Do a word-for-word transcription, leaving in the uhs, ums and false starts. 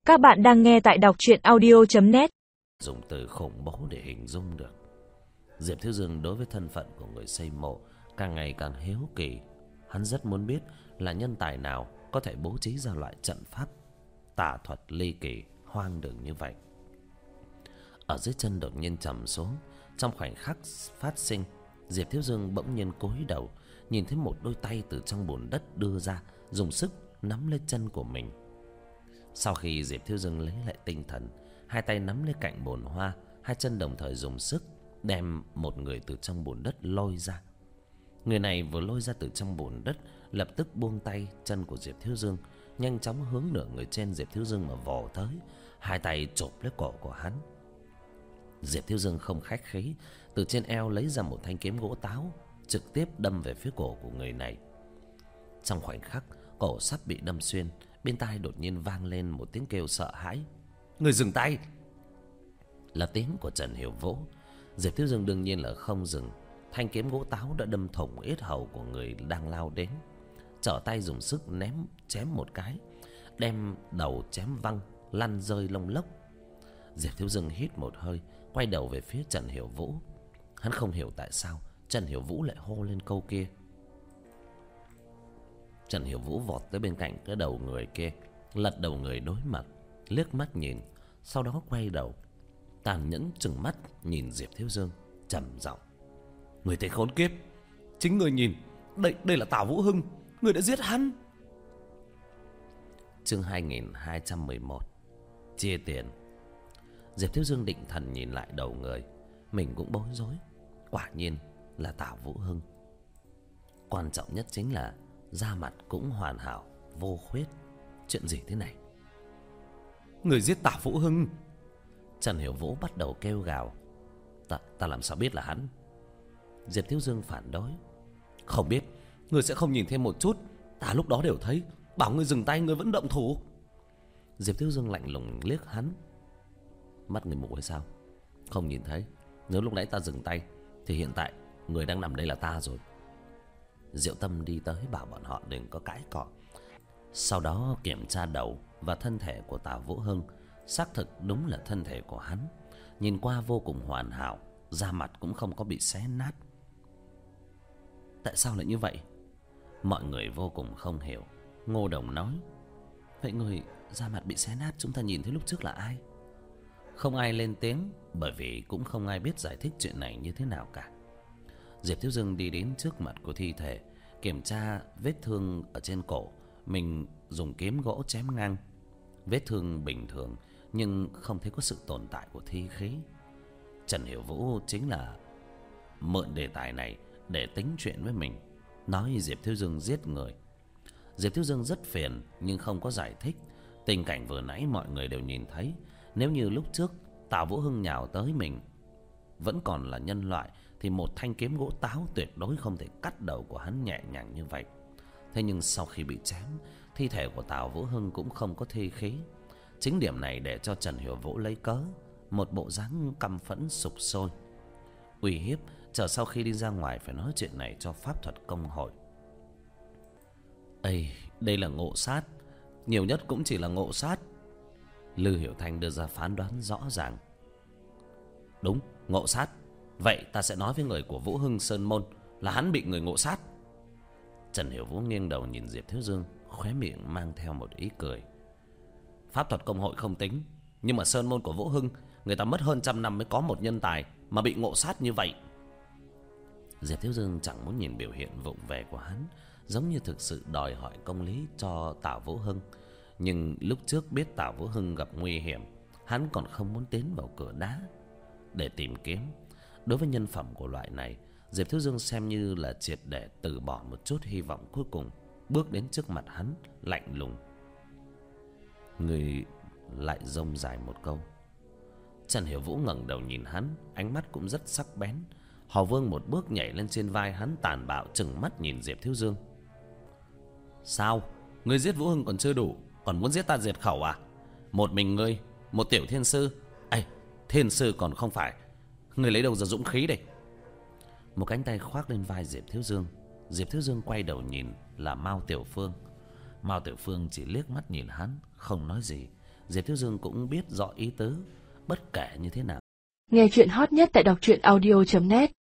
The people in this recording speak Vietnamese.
Các bạn đang nghe tại đọc truyện audio chấm net. Dùng từ khủng bố để hình dung được. Diệp Thiếu Dương đối với thân phận của người xây mộ càng ngày càng hiếu kỳ. Hắn rất muốn biết là nhân tài nào có thể bố trí ra loại trận pháp tà thuật ly kỳ hoang đường như vậy. Ở dưới chân đột nhiên trầm xuống. Trong khoảnh khắc phát sinh, Diệp Thiếu Dương bỗng nhiên cúi đầu, nhìn thấy một đôi tay từ trong bùn đất đưa ra, dùng sức nắm lấy chân của mình. Sau khi Diệp Thiếu Dương lấy lại tinh thần, hai tay nắm lấy cạnh bồn hoa, hai chân đồng thời dùng sức đem một người từ trong bùn đất lôi ra. Người này vừa lôi ra từ trong bùn đất, lập tức buông tay chân của Diệp Thiếu Dương, nhanh chóng hướng nửa người trên Diệp Thiếu Dương mà vồ tới, hai tay chộp lấy cổ của hắn. Diệp Thiếu Dương không khách khí, từ trên eo lấy ra một thanh kiếm gỗ táo, trực tiếp đâm về phía cổ của người này. Trong khoảnh khắc cổ sắp bị đâm xuyên, bên tai đột nhiên vang lên một tiếng kêu sợ hãi. Người dừng tay! Là tiếng của Trần Hiểu Vũ. Diệp Thiếu Dương đương nhiên là không dừng. Thanh kiếm gỗ táo đã đâm thủng yết hầu của người đang lao đến. Trở tay dùng sức ném chém một cái, đem đầu chém văng, lăn rơi lông lốc. Diệp Thiếu Dương hít một hơi, quay đầu về phía Trần Hiểu Vũ. Hắn không hiểu tại sao Trần Hiểu Vũ lại hô lên câu kia. Trần Hiểu Vũ vọt tới bên cạnh cái đầu người kia, lật đầu người đối mặt, liếc mắt nhìn, sau đó quay đầu, tàn nhẫn trừng mắt nhìn Diệp Thiếu Dương, trầm giọng: Người tên khốn kiếp, chính người nhìn, đây đây là Tào Vũ Hưng, người đã giết hắn. Chương hai nghìn hai trăm mười một, chia tiền. Diệp Thiếu Dương định thần nhìn lại đầu người, mình cũng bối rối. Quả nhiên là Tào Vũ Hưng. Quan trọng nhất chính là da mặt cũng hoàn hảo, vô khuyết. Chuyện gì thế này? Người giết Tào Vũ Hưng? Trần Hiểu Vũ bắt đầu kêu gào. Ta, ta làm sao biết là hắn? Diệp Thiếu Dương phản đối. Không biết, người sẽ không nhìn thêm một chút. Ta lúc đó đều thấy. Bảo người dừng tay, người vẫn động thủ. Diệp Thiếu Dương lạnh lùng liếc hắn. Mắt người mù hay sao? Không nhìn thấy. Nếu lúc nãy ta dừng tay thì hiện tại người đang nằm đây là ta rồi. Diệu Tâm đi tới bảo bọn họ đừng có cãi cọ. Sau đó kiểm tra đầu và thân thể của Tào Vũ Hưng. Xác thực đúng là thân thể của hắn, nhìn qua vô cùng hoàn hảo, da mặt cũng không có bị xé nát. Tại sao lại như vậy? Mọi người vô cùng không hiểu. Ngô Đồng nói: Vậy người da mặt bị xé nát chúng ta nhìn thấy lúc trước là ai? Không ai lên tiếng, bởi vì cũng không ai biết giải thích chuyện này như thế nào cả. Diệp Thiếu Dương đi đến trước mặt của thi thể, kiểm tra vết thương ở trên cổ. Mình dùng kiếm gỗ chém ngang. Vết thương bình thường, nhưng không thấy có sự tồn tại của thi khí. Trần Hiểu Vũ chính là mượn đề tài này để tính chuyện với mình, nói Diệp Thiếu Dương giết người. Diệp Thiếu Dương rất phiền nhưng không có giải thích. Tình cảnh vừa nãy mọi người đều nhìn thấy. Nếu như lúc trước Tào Vũ Hưng nhào tới mình vẫn còn là nhân loại, thì một thanh kiếm gỗ táo tuyệt đối không thể cắt đầu của hắn nhẹ nhàng như vậy. Thế nhưng sau khi bị chém, thi thể của Tào Vũ Hưng cũng không có thi khí. Chính điểm này để cho Trần Hiểu Vũ lấy cớ, một bộ dáng căm phẫn sục sôi, uy hiếp chờ sau khi đi ra ngoài phải nói chuyện này cho pháp thuật công hội. Ây, đây là ngộ sát, nhiều nhất cũng chỉ là ngộ sát. Lư Hiểu Thanh đưa ra phán đoán rõ ràng. Đúng, ngộ sát. Vậy ta sẽ nói với người của Vũ Hưng Sơn Môn là hắn bị người ngộ sát. Trần Hiểu Vũ nghiêng đầu nhìn Diệp Thiếu Dương, khóe miệng mang theo một ý cười. Pháp thuật công hội không tính, nhưng mà Sơn Môn của Vũ Hưng, người ta mất hơn trăm năm mới có một nhân tài mà bị ngộ sát như vậy. Diệp Thiếu Dương chẳng muốn nhìn biểu hiện vụng về của hắn, giống như thực sự đòi hỏi công lý cho Tào Vũ Hưng. Nhưng lúc trước biết Tào Vũ Hưng gặp nguy hiểm, hắn còn không muốn tiến vào cửa đá để tìm kiếm. Đối với nhân phẩm của loại này, Diệp Thiếu Dương xem như là triệt để từ bỏ một chút hy vọng cuối cùng, bước đến trước mặt hắn lạnh lùng. Người lại rông dài một câu. Trần Hiểu Vũ ngẩng đầu nhìn hắn, ánh mắt cũng rất sắc bén. Hò Vương một bước nhảy lên trên vai hắn, tàn bạo trừng mắt nhìn Diệp Thiếu Dương. Sao? Ngươi giết Vũ Hưng còn chưa đủ, còn muốn giết ta diệt khẩu à? Một mình ngươi, một tiểu thiên sư. Ây, thiên sư còn không phải. Ngươi lấy đâu ra dũng khí đây? Một cánh tay khoác lên vai Diệp Thiếu Dương. Diệp Thiếu Dương quay đầu nhìn là Mao Tiểu Phương. Mao Tiểu Phương chỉ liếc mắt nhìn hắn, không nói gì. Diệp Thiếu Dương cũng biết rõ ý tứ, bất kể như thế nào. Nghe chuyện hot nhất tại đọc truyện audio chấm net.